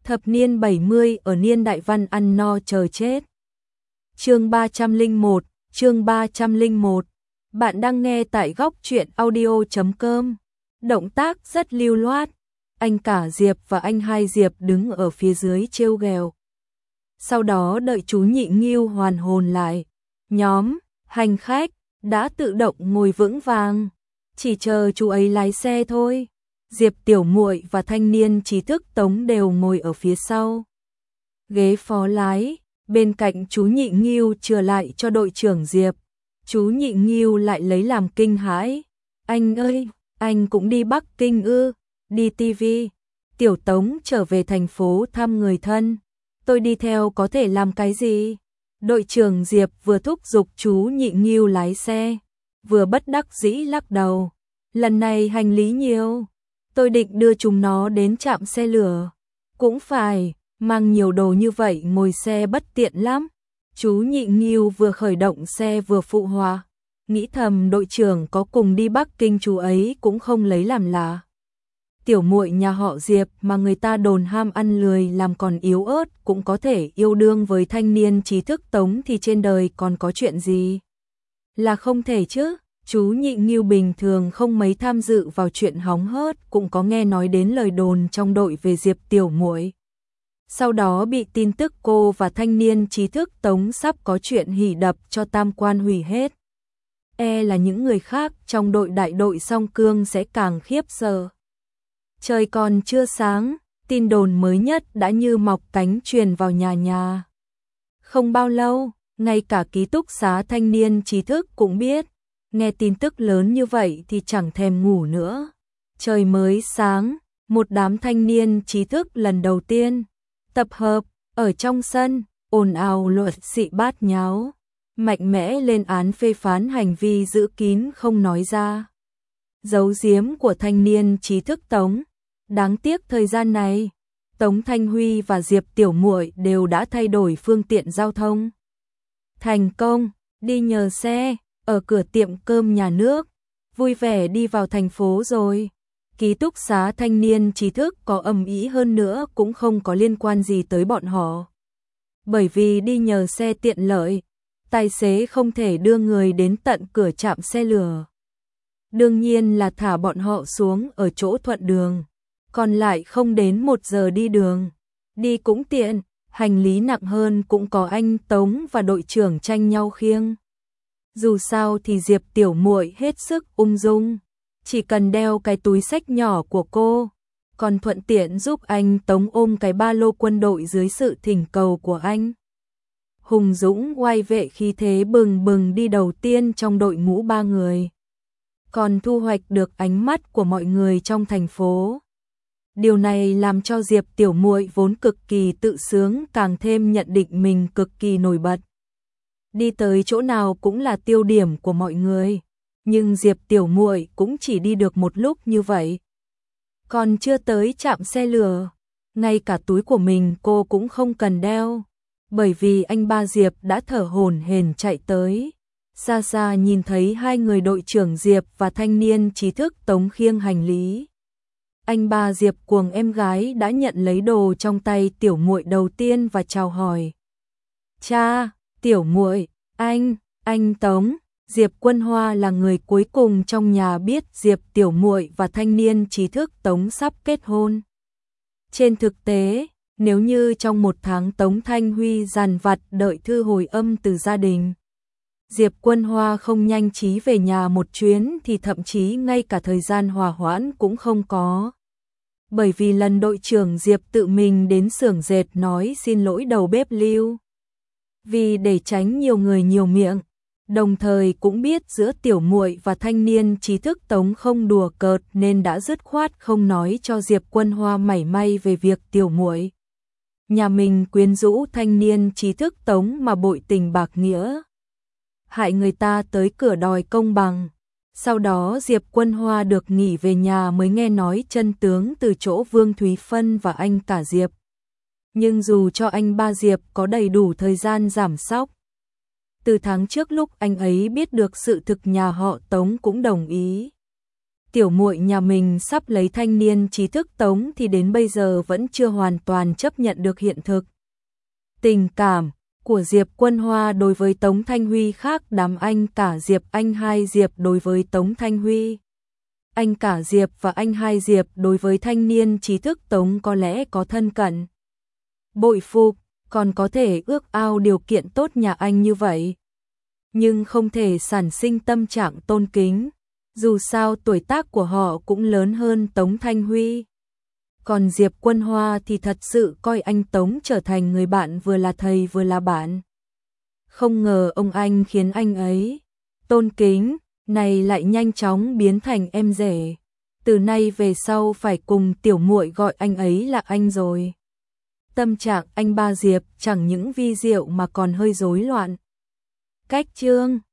Thập niên 70 ở niên đại văn ăn no chờ chết. Chương 301, chương 301. Bạn đang nghe tại góc truyện audio.com. Động tác rất lưu loát. Anh cả Diệp và anh hai Diệp đứng ở phía dưới trêu ghẹo. Sau đó đợi chú Nhị Nghiêu hoàn hồn lại. Nhóm hành khách đã tự động ngồi vững vàng, chỉ chờ chú ấy lái xe thôi. Diệp tiểu muội và thanh niên trí thức Tống đều ngồi ở phía sau ghế phó lái, bên cạnh chú Nhị Nghiêu chừa lại cho đội trưởng Diệp. Chú Nhị Nghiêu lại lấy làm kinh hãi. Anh ơi, anh cũng đi Bắc Kinh ư? Đi tivi. Tiểu Tống trở về thành phố thăm người thân. Tôi đi theo có thể làm cái gì? Đội trưởng Diệp vừa thúc giục chú Nhị Nghiêu lái xe, vừa bất đắc dĩ lắc đầu. Lần này hành lý nhiều, tôi định đưa chúng nó đến trạm xe lửa. Cũng phải, mang nhiều đồ như vậy ngồi xe bất tiện lắm. Chú Nhị Nghiêu vừa khởi động xe vừa phụ họa, nghĩ thầm đội trưởng có cùng đi Bắc Kinh chú ấy cũng không lấy làm lạ. Tiểu muội nhà họ Diệp mà người ta đồn ham ăn lười làm còn yếu ớt cũng có thể yêu đương với thanh niên trí thức Tống thì trên đời còn có chuyện gì là không thể chứ. Chú Nhị Nghiêu bình thường không mấy tham dự vào chuyện hóng hớt, cũng có nghe nói đến lời đồn trong đội về Diệp tiểu muội. Sau đó bị tin tức cô và thanh niên trí thức Tống sắp có chuyện hỉ đập cho tam quan hủy hết. Là những người khác trong đội đại đội song cương sẽ càng khiếp sợ. Trời còn chưa sáng, tin đồn mới nhất đã như mọc cánh truyền vào nhà nhà. Không bao lâu, ngay cả ký túc xá thanh niên trí thức cũng biết. Nghe tin tức lớn như vậy thì chẳng thèm ngủ nữa. Trời mới sáng, một đám thanh niên trí thức lần đầu tiên tập hợp ở trong sân, ồn ào luật xị bát nháo, mạnh mẽ lên án phê phán hành vi giữ kín không nói ra, giấu giếm của thanh niên trí thức Tống. Đáng tiếc thời gian này, Tống Thanh Huy và Diệp tiểu muội đều đã thay đổi phương tiện giao thông. Thành công, đi nhờ xe, ở cửa tiệm cơm nhà nước, vui vẻ đi vào thành phố rồi. Ký túc xá thanh niên trí thức có ầm ĩ hơn nữa cũng không có liên quan gì tới bọn họ. Bởi vì đi nhờ xe tiện lợi, tài xế không thể đưa người đến tận cửa trạm xe lửa. Đương nhiên là thả bọn họ xuống ở chỗ thuận đường, còn lại không đến 1 giờ đi đường. Đi cũng tiện, hành lý nặng hơn cũng có anh Tống và đội trưởng tranh nhau khiêng. Dù sao thì Diệp tiểu muội hết sức ung dung, chỉ cần đeo cái túi xách nhỏ của cô, còn thuận tiện giúp anh Tống ôm cái ba lô quân đội dưới sự thỉnh cầu của anh. Hùng dũng oai vệ khí thế bừng bừng đi đầu tiên trong đội ngũ 3 người, còn thu hoạch được ánh mắt của mọi người trong thành phố. Điều này làm cho Diệp tiểu muội vốn cực kỳ tự sướng càng thêm nhận định mình cực kỳ nổi bật. Đi tới chỗ nào cũng là tiêu điểm của mọi người, nhưng Diệp tiểu muội cũng chỉ đi được một lúc như vậy. Còn chưa tới trạm xe lửa, ngay cả túi của mình cô cũng không cần đeo, bởi vì anh ba Diệp đã thở hổn hển chạy tới. Xa xa nhìn thấy hai người đội trưởng Diệp và thanh niên trí thức Tống khiêng hành lý. Anh ba Diệp cuồng em gái đã nhận lấy đồ trong tay tiểu muội đầu tiên và chào hỏi. Cha, tiểu muội, anh Tống. Diệp Quân Hoa là người cuối cùng trong nhà biết Diệp tiểu muội và thanh niên trí thức Tống sắp kết hôn. Trên thực tế, nếu như trong 1 tháng Tống Thanh Huy dằn vặt đợi thư hồi âm từ gia đình, Diệp Quân Hoa không nhanh trí về nhà một chuyến thì thậm chí ngay cả thời gian hòa hoãn cũng không có. Bởi vì lần đội trưởng Diệp tự mình đến xưởng dệt nói xin lỗi đầu bếp Lưu. Vì để tránh nhiều người nhiều miệng, đồng thời cũng biết giữa tiểu muội và thanh niên trí thức Tống không đùa cợt nên đã dứt khoát không nói cho Diệp Quân Hoa mảy may về việc tiểu muội nhà mình quyến rũ thanh niên trí thức Tống mà bội tình bạc nghĩa, hại người ta tới cửa đòi công bằng. Sau đó Diệp Quân Hoa được nghỉ về nhà mới nghe nói chân tướng từ chỗ Vương Thúy Phân và anh cả Diệp. Nhưng dù cho anh ba Diệp có đầy đủ thời gian giảm sóc, từ tháng trước lúc anh ấy biết được sự thực nhà họ Tống cũng đồng ý tiểu muội nhà mình sắp lấy thanh niên trí thức Tống thì đến bây giờ vẫn chưa hoàn toàn chấp nhận được hiện thực. Tình cảm của Diệp Quân Hoa đối với Tống Thanh Huy khác đám anh cả Diệp anh hai Diệp đối với Tống Thanh Huy. Anh cả Diệp và anh hai Diệp đối với thanh niên trí thức Tống có lẽ có thân cận, bội phục, còn có thể ước ao điều kiện tốt nhà anh như vậy. Nhưng không thể sản sinh tâm trạng tôn kính, dù sao tuổi tác của họ cũng lớn hơn Tống Thanh Huy. Còn Diệp Quân Hoa thì thật sự coi anh Tống trở thành người bạn vừa là thầy vừa là bạn. Không ngờ ông anh khiến anh ấy tôn kính này lại nhanh chóng biến thành em rể. Từ nay về sau phải cùng tiểu muội gọi anh ấy là anh rồi. Tâm trạng anh ba Diệp chẳng những vi diệu mà còn hơi rối loạn. Cách chương